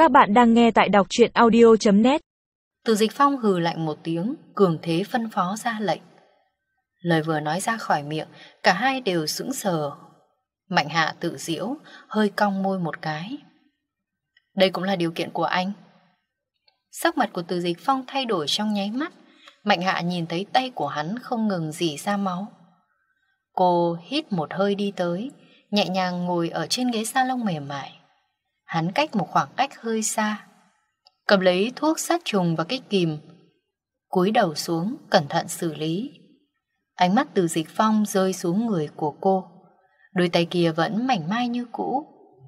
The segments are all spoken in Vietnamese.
Các bạn đang nghe tại đọc truyện audio.net. Từ Dịch Phong hừ lạnh một tiếng, cường thế phân phó ra lệnh. Lời vừa nói ra khỏi miệng, cả hai đều sững sờ. Mạnh Hạ tự giễu, hơi cong môi một cái. Đây cũng là điều kiện của anh. Sắc mặt của Từ Dịch Phong thay đổi trong nháy mắt. Mạnh Hạ nhìn thấy tay của hắn không ngừng rỉ ra máu. Cô hít một hơi đi tới, nhẹ nhàng ngồi ở trên ghế salon mềm mại. Hắn cách một khoảng cách hơi xa, cầm lấy thuốc sát trùng và cái kìm, cúi đầu xuống cẩn thận xử lý. Ánh mắt Từ Dịch Phong rơi xuống người của cô, đôi tay kia vẫn mảnh mai như cũ,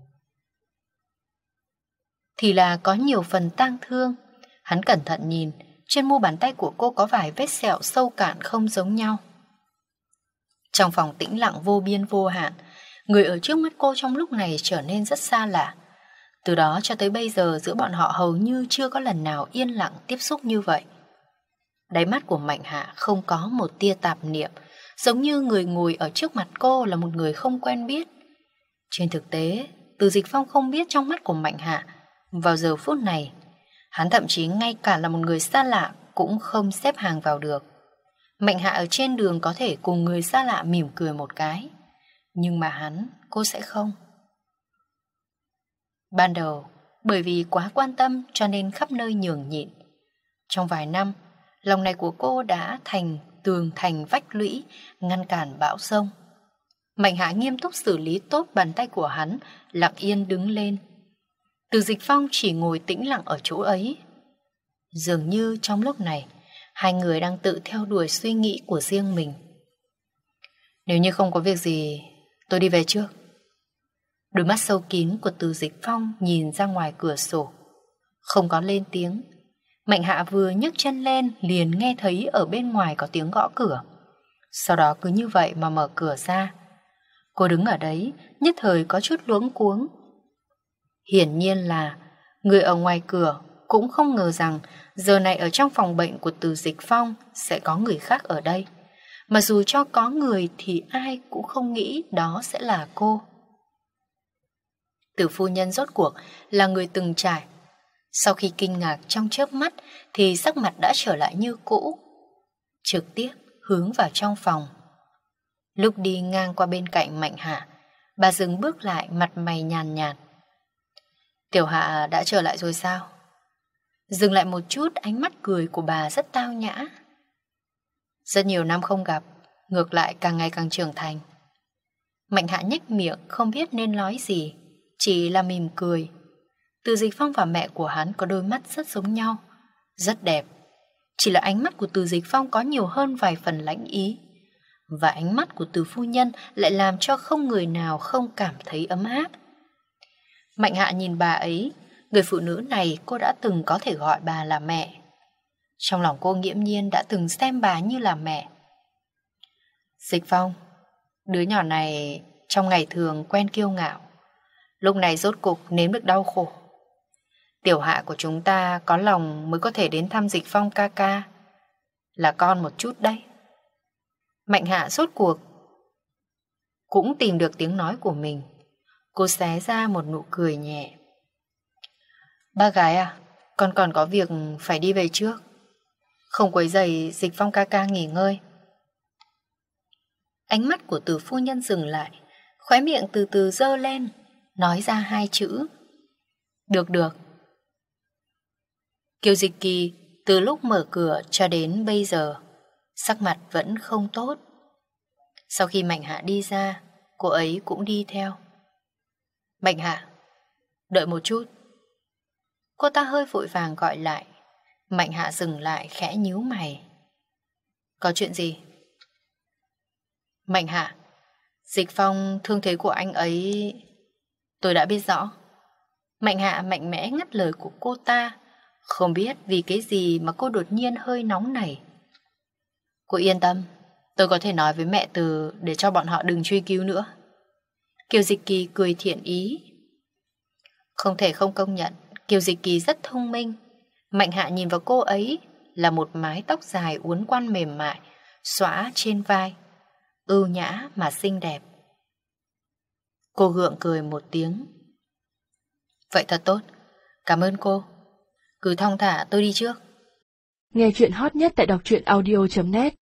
thì là có nhiều phần tang thương. Hắn cẩn thận nhìn, trên mu bàn tay của cô có vài vết sẹo sâu cạn không giống nhau. Trong phòng tĩnh lặng vô biên vô hạn, người ở trước mắt cô trong lúc này trở nên rất xa lạ. Từ đó cho tới bây giờ giữa bọn họ hầu như chưa có lần nào yên lặng tiếp xúc như vậy. Đáy mắt của Mạnh Hạ không có một tia tạp niệm, giống như người ngồi ở trước mặt cô là một người không quen biết. Trên thực tế, Từ Dịch Phong không biết trong mắt của Mạnh Hạ, vào giờ phút này, hắn thậm chí ngay cả là một người xa lạ cũng không xếp hàng vào được. Mạnh Hạ ở trên đường có thể cùng người xa lạ mỉm cười một cái, nhưng mà cô sẽ không. Ban đầu, bởi vì quá quan tâm cho nên khắp nơi nhường nhịn. Trong vài năm, lòng này của cô đã thành tường thành vách lũy, ngăn cản bão giông. Mạnh Hạ nghiêm túc xử lý tốt bàn tay của hắn, lặng yên đứng lên. Từ Dịch Phong chỉ ngồi tĩnh lặng ở chỗ ấy. Dường như trong lúc này, hai người đang tự theo đuổi suy nghĩ của riêng mình. Nếu như không có việc gì, tôi đi về trước. Đôi mắt sâu kín của Từ Dịch Phong nhìn ra ngoài cửa sổ, không có lên tiếng. Mạnh Hạ vừa nhấc chân lên liền nghe thấy ở bên ngoài có tiếng gõ cửa. Sau đó cứ như vậy mà mở cửa ra. Cô đứng ở đấy, nhất thời có chút luống cuống. Hiển nhiên là người ở ngoài cửa cũng không ngờ rằng giờ này ở trong phòng bệnh của Từ Dịch Phong sẽ có người khác ở đây. Mà dù cho có người thì ai cũng không nghĩ đó sẽ là cô. Từ phu nhân rốt cuộc là người từng trải. Sau khi kinh ngạc trong chớp mắt thì sắc mặt đã trở lại như cũ, trực tiếp hướng vào trong phòng. Lúc đi ngang qua bên cạnh Mạnh Hạ, bà dừng bước lại, mặt mày nhàn nhạt. Tiểu Hạ đã trở lại rồi sao? Dừng lại một chút, ánh mắt cười của bà rất tao nhã. Rất nhiều năm không gặp, ngược lại càng ngày càng trưởng thành. Mạnh Hạ nhếch miệng không biết nên nói gì, chỉ là mỉm cười. Từ Dịch Phong và mẹ của hắn có đôi mắt rất giống nhau, rất đẹp. Chỉ là ánh mắt của Từ Dịch Phong có nhiều hơn vài phần lãnh ý, và ánh mắt của Từ phu nhân lại làm cho không người nào không cảm thấy ấm áp. Mạnh Hạ nhìn bà ấy, người phụ nữ này cô đã từng có thể gọi bà là mẹ. Trong lòng cô nghiễm nhiên đã từng xem bà như là mẹ. Dịch Phong, đứa nhỏ này trong ngày thường quen kiêu ngạo, lúc này rốt cục nếm được đau khổ. Tiểu Hạ của chúng ta có lòng mới có thể đến thăm Dịch Phong ca ca, là con một chút đây. Mạnh Hạ rốt cuộc cũng tìm được tiếng nói của mình. Cô xé ra một nụ cười nhẹ. Ba gái à, con còn có việc phải đi về trước, không quấy rầy Dịch Phong ca ca nghỉ ngơi. Ánh mắt của Từ phu nhân dừng lại, khóe miệng từ từ giơ lên, nói ra hai chữ. Được được. Kiều Dịch Kỳ từ lúc mở cửa cho đến bây giờ, sắc mặt vẫn không tốt. Sau khi Mạnh Hạ đi ra, cô ấy cũng đi theo. Mạnh Hạ, đợi một chút. Cô ta hơi vội vàng gọi lại. Mạnh Hạ dừng lại khẽ nhíu mày. Có chuyện gì? Mạnh Hạ, Dịch Phong thương thế của anh ấy tôi đã biết rõ. Mạnh Hạ mạnh mẽ ngắt lời của cô ta. Không biết vì cái gì mà cô đột nhiên hơi nóng nảy. Cô yên tâm, tôi có thể nói với mẹ Từ để cho bọn họ đừng truy cứu nữa. Kiều Dịch Kỳ cười thiện ý. Không thể không công nhận, Kiều Dịch Kỳ rất thông minh. Mạnh Hạ nhìn vào cô ấy là một mái tóc dài uốn quăn mềm mại, xõa trên vai, ưu nhã mà xinh đẹp. Cô gượng cười một tiếng. Vậy thật tốt, Cảm ơn cô. Cứ thong thả, tôi đi trước. Nghe chuyện hot nhất tại đọc truyện audio.net